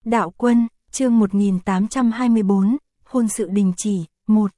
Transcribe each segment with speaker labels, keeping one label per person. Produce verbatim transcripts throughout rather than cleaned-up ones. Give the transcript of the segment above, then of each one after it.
Speaker 1: Đạo Quân, chương một nghìn tám trăm hai mươi tư, hôn sự đình chỉ, một.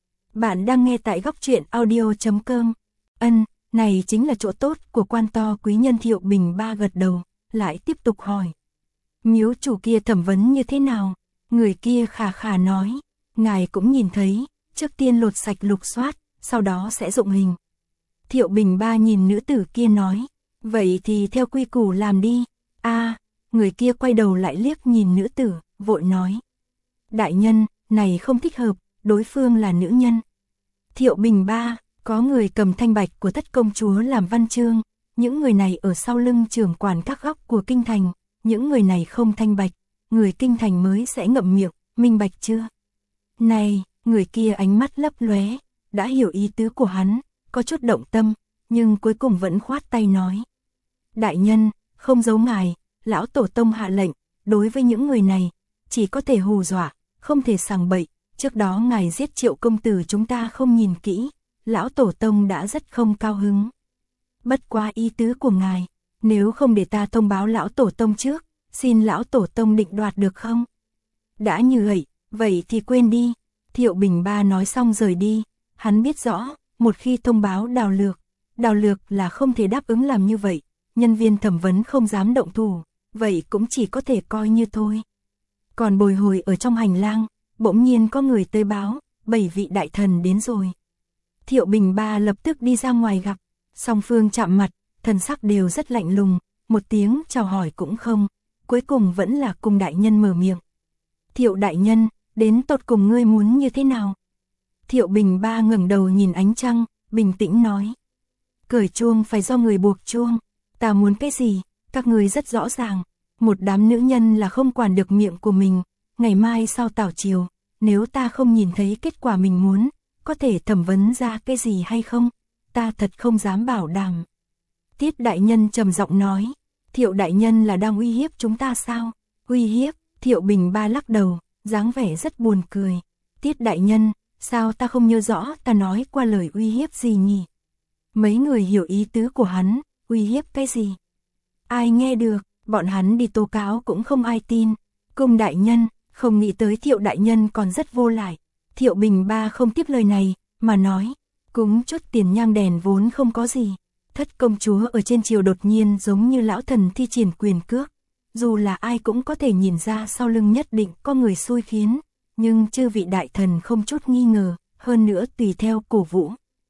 Speaker 1: Bạn đang nghe tại góc truyện audio chấm com. Ân, này chính là chỗ tốt của quan to quý nhân. Thiệu Bình Ba gật đầu, lại tiếp tục hỏi. Miếu chủ kia thẩm vấn như thế nào? Người kia khà khà nói, ngài cũng nhìn thấy, trước tiên lột sạch lục soát, sau đó sẽ dụng hình. Thiệu Bình Ba nhìn nữ tử kia nói, vậy thì theo quy củ làm đi. A, à, người kia quay đầu lại liếc nhìn nữ tử, vội nói. Đại nhân, này không thích hợp, đối phương là nữ nhân. Thiệu Bình Ba, có người cầm thanh bạch của thất công chúa làm văn chương, những người này ở sau lưng trưởng quản các góc của kinh thành, những người này không thanh bạch, người kinh thành mới sẽ ngậm miệng, minh bạch chưa? Này, người kia ánh mắt lấp lóe, đã hiểu ý tứ của hắn, có chút động tâm, nhưng cuối cùng vẫn khoát tay nói. Đại nhân, không giấu ngài, lão tổ tông hạ lệnh, đối với những người này, chỉ có thể hù dọa, không thể sằng bậy. Trước đó ngài giết Triệu công tử chúng ta không nhìn kỹ, lão tổ tông đã rất không cao hứng. Bất quá ý tứ của ngài, nếu không để ta thông báo lão tổ tông trước, xin lão tổ tông định đoạt được không? Đã như vậy, vậy thì quên đi. Thiệu Bình Ba nói xong rời đi, hắn biết rõ, một khi thông báo Đào Lược, Đào Lược là không thể đáp ứng làm như vậy, nhân viên thẩm vấn không dám động thủ, vậy cũng chỉ có thể coi như thôi. Còn bồi hồi ở trong hành lang, bỗng nhiên có người tới báo, bảy vị đại thần đến rồi. Thiệu Bình Ba lập tức đi ra ngoài gặp, song phương chạm mặt, thần sắc đều rất lạnh lùng, một tiếng chào hỏi cũng không, cuối cùng vẫn là cùng đại nhân mở miệng. Thiệu đại nhân, đến tột cùng ngươi muốn như thế nào? Thiệu Bình Ba ngẩng đầu nhìn ánh trăng, bình tĩnh nói. Cởi chuông phải do người buộc chuông, ta muốn cái gì, các ngươi rất rõ ràng, một đám nữ nhân là không quản được miệng của mình, ngày mai sau tảo chiều, nếu ta không nhìn thấy kết quả mình muốn, có thể thẩm vấn ra cái gì hay không, ta thật không dám bảo đảm. Tiết đại nhân trầm giọng nói, Thiệu đại nhân là đang uy hiếp chúng ta sao? Uy hiếp? Thiệu Bình Ba lắc đầu, dáng vẻ rất buồn cười. Tiết đại nhân, sao ta không nhớ rõ ta nói qua lời uy hiếp gì nhỉ? Mấy người hiểu ý tứ của hắn, uy hiếp cái gì? Ai nghe được, bọn hắn đi tố cáo cũng không ai tin. Cung đại nhân, không nghĩ tới Thiệu đại nhân còn rất vô lại. Thiệu Bình Ba không tiếp lời này, mà nói, cúng chút tiền nhang đèn vốn không có gì. Thất công chúa ở trên triều đột nhiên giống như lão thần thi triển quyền cước. Dù là ai cũng có thể nhìn ra sau lưng nhất định có người xui khiến, nhưng chư vị đại thần không chút nghi ngờ, hơn nữa tùy theo cổ vũ.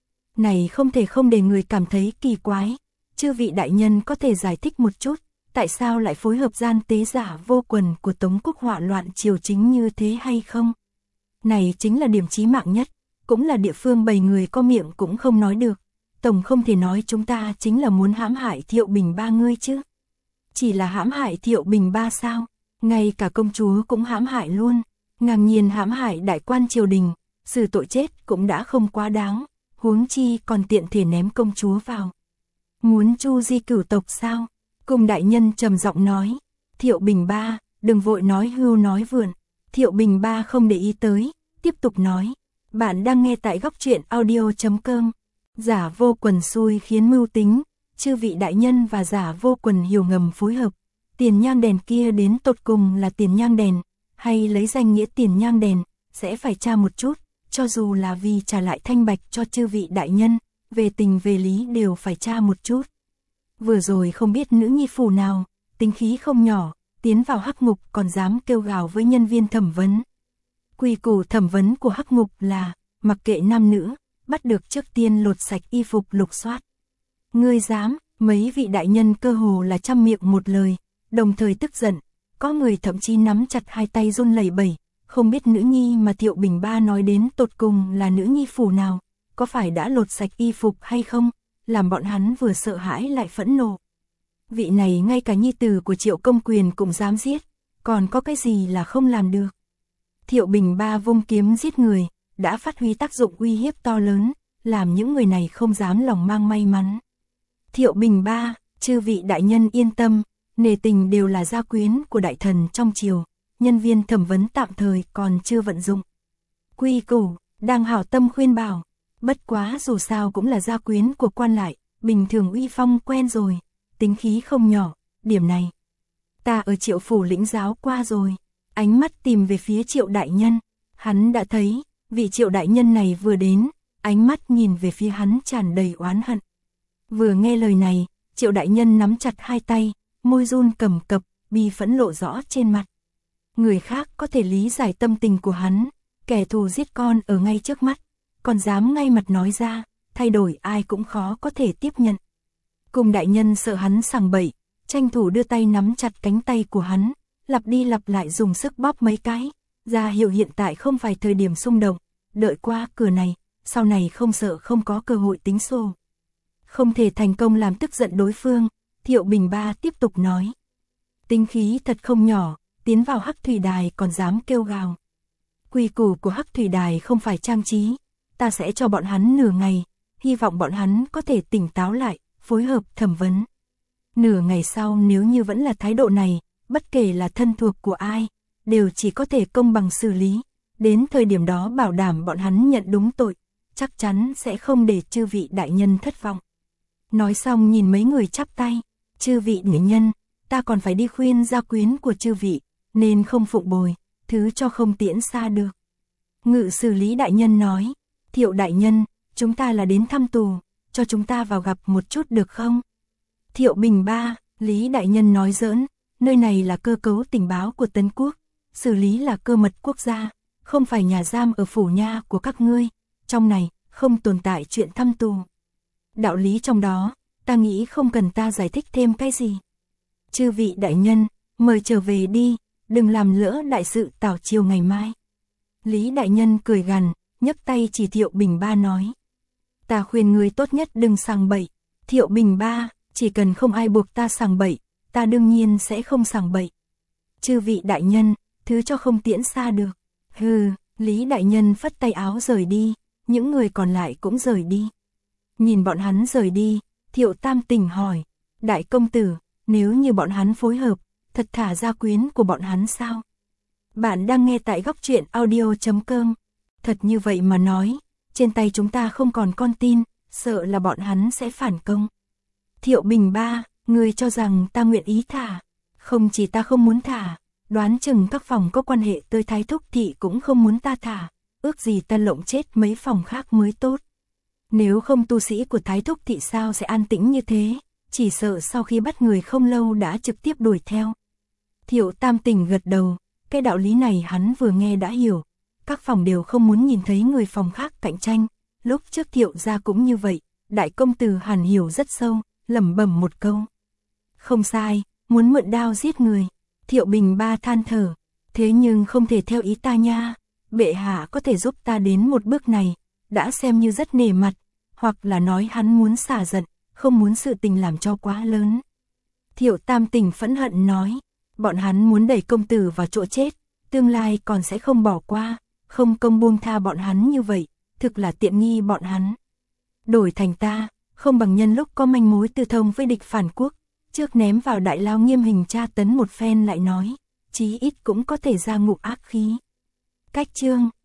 Speaker 1: Này không thể không để người cảm thấy kỳ quái, chư vị đại nhân có thể giải thích một chút, tại sao lại phối hợp gian tế giả vô quần của Tống Quốc họa loạn triều chính như thế hay không? Này chính là điểm chí mạng nhất, cũng là địa phương bầy người có miệng cũng không nói được. Tổng không thể nói chúng ta chính là muốn hãm hại Thiệu Bình Ba ngươi chứ. Chỉ là hãm hại Thiệu Bình Ba sao? Ngay cả công chúa cũng hãm hại luôn. Ngang nhiên hãm hại đại quan triều đình, xử tội chết cũng đã không quá đáng, huống chi còn tiện thể ném công chúa vào. Muốn chu di cửu tộc sao? Cung đại nhân trầm giọng nói. Thiệu Bình Ba, đừng vội nói hưu nói vượn. Thiệu Bình Ba không để ý tới, tiếp tục nói. Bạn đang nghe tại góc truyện audio chấm com. Giả vô quần xui khiến mưu tính, chư vị đại nhân và giả vô quần hiểu ngầm phối hợp. Tiền nhang đèn kia đến tột cùng là tiền nhang đèn, hay lấy danh nghĩa tiền nhang đèn, sẽ phải tra một chút, cho dù là vì trả lại thanh bạch cho chư vị đại nhân, về tình về lý đều phải tra một chút. Vừa rồi không biết nữ nhi phủ nào, tính khí không nhỏ, tiến vào hắc ngục còn dám kêu gào với nhân viên thẩm vấn. Quy củ thẩm vấn của hắc ngục là, mặc kệ nam nữ, bắt được trước tiên lột sạch y phục lục soát. Ngươi dám, mấy vị đại nhân cơ hồ là trăm miệng một lời, đồng thời tức giận, có người thậm chí nắm chặt hai tay run lẩy bẩy, không biết nữ nhi mà Thiệu Bình Ba nói đến tột cùng là nữ nhi phủ nào, có phải đã lột sạch y phục hay không, làm bọn hắn vừa sợ hãi lại phẫn nộ. Vị này ngay cả nhi tử của Triệu Công Quyền cũng dám giết, còn có cái gì là không làm được. Thiệu Bình Ba vung kiếm giết người, đã phát huy tác dụng uy hiếp to lớn, làm những người này không dám lòng mang may mắn. Thiệu Bình Ba, chư vị đại nhân yên tâm, nề tình đều là gia quyến của đại thần trong triều, nhân viên thẩm vấn tạm thời còn chưa vận dụng. Quy củ, đang hảo tâm khuyên bảo, bất quá dù sao cũng là gia quyến của quan lại, bình thường uy phong quen rồi, tính khí không nhỏ, điểm này. Ta ở Triệu phủ lĩnh giáo qua rồi. Ánh mắt tìm về phía Triệu đại nhân. Hắn đã thấy, vị Triệu đại nhân này vừa đến, ánh mắt nhìn về phía hắn tràn đầy oán hận. Vừa nghe lời này, Triệu đại nhân nắm chặt hai tay, môi run cầm cập, bi phẫn lộ rõ trên mặt. Người khác có thể lý giải tâm tình của hắn, kẻ thù giết con ở ngay trước mắt, còn dám ngay mặt nói ra, thay đổi ai cũng khó có thể tiếp nhận. Cùng đại nhân sợ hắn sằng bậy, tranh thủ đưa tay nắm chặt cánh tay của hắn, lặp đi lặp lại dùng sức bóp mấy cái, ra hiệu hiện tại không phải thời điểm xung động, đợi qua cửa này, sau này không sợ không có cơ hội tính sổ. Không thể thành công làm tức giận đối phương, Thiệu Bình Ba tiếp tục nói. Tính khí thật không nhỏ, tiến vào Hắc Thủy Đài còn dám kêu gào. Quy củ của Hắc Thủy Đài không phải trang trí, ta sẽ cho bọn hắn nửa ngày, hy vọng bọn hắn có thể tỉnh táo lại, phối hợp thẩm vấn. Nửa ngày sau nếu như vẫn là thái độ này, bất kể là thân thuộc của ai, đều chỉ có thể công bằng xử lý. Đến thời điểm đó bảo đảm bọn hắn nhận đúng tội, chắc chắn sẽ không để chư vị đại nhân thất vọng. Nói xong nhìn mấy người chắp tay, chư vị nữ nhân, ta còn phải đi khuyên gia quyến của chư vị, nên không phụng bồi, thứ cho không tiễn xa được. Ngự xử lý đại nhân nói, Thiệu đại nhân, chúng ta là đến thăm tù, cho chúng ta vào gặp một chút được không? Thiệu Bình Ba, Lý đại nhân nói giỡn, nơi này là cơ cấu tình báo của Tấn Quốc, xử lý là cơ mật quốc gia, không phải nhà giam ở phủ nha của các ngươi, trong này không tồn tại chuyện thăm tù. Đạo lý trong đó, ta nghĩ không cần ta giải thích thêm cái gì. Chư vị đại nhân, mời trở về đi, đừng làm lỡ đại sự tảo chiều ngày mai. Lý đại nhân cười gằn, nhấc tay chỉ Thiệu Bình Ba nói. Ta khuyên người tốt nhất đừng sằng bậy. Thiệu Bình Ba, chỉ cần không ai buộc ta sằng bậy, ta đương nhiên sẽ không sằng bậy. Chư vị đại nhân, thứ cho không tiễn xa được. Hừ, Lý đại nhân phất tay áo rời đi, những người còn lại cũng rời đi. Nhìn bọn hắn rời đi, Thiệu Tam Tình hỏi, đại công tử, nếu như bọn hắn phối hợp, thật thả gia quyến của bọn hắn sao? Bạn đang nghe tại góc truyện audio chấm com. Thật như vậy mà nói, trên tay chúng ta không còn con tin, sợ là bọn hắn sẽ phản công. Thiệu Bình Ba, người cho rằng ta nguyện ý thả. Không chỉ ta không muốn thả, đoán chừng các phòng có quan hệ tới Thái Thúc Thị cũng không muốn ta thả, ước gì ta lộng chết mấy phòng khác mới tốt. Nếu không tu sĩ của Thái Thúc Thị sao sẽ an tĩnh như thế, chỉ sợ sau khi bắt người không lâu đã trực tiếp đuổi theo. Thiệu Tam Tình gật đầu, cái đạo lý này hắn vừa nghe đã hiểu, các phòng đều không muốn nhìn thấy người phòng khác cạnh tranh, lúc trước Thiệu gia cũng như vậy, đại công tử hẳn hiểu rất sâu, lẩm bẩm một câu. Không sai, muốn mượn đao giết người. Thiệu Bình Ba than thở, thế nhưng không thể theo ý ta nha, bệ hạ có thể giúp ta đến một bước này, đã xem như rất nể mặt, hoặc là nói hắn muốn xả giận, không muốn sự tình làm cho quá lớn. Thiệu Tam Tình phẫn hận nói, bọn hắn muốn đẩy công tử vào chỗ chết, tương lai còn sẽ không bỏ qua, không công buông tha bọn hắn như vậy, thực là tiện nghi bọn hắn. Đổi thành ta, không bằng nhân lúc có manh mối tư thông với địch phản quốc, trước ném vào đại lao nghiêm hình tra tấn một phen lại nói, chí ít cũng có thể ra ngục ác khí. Cách chương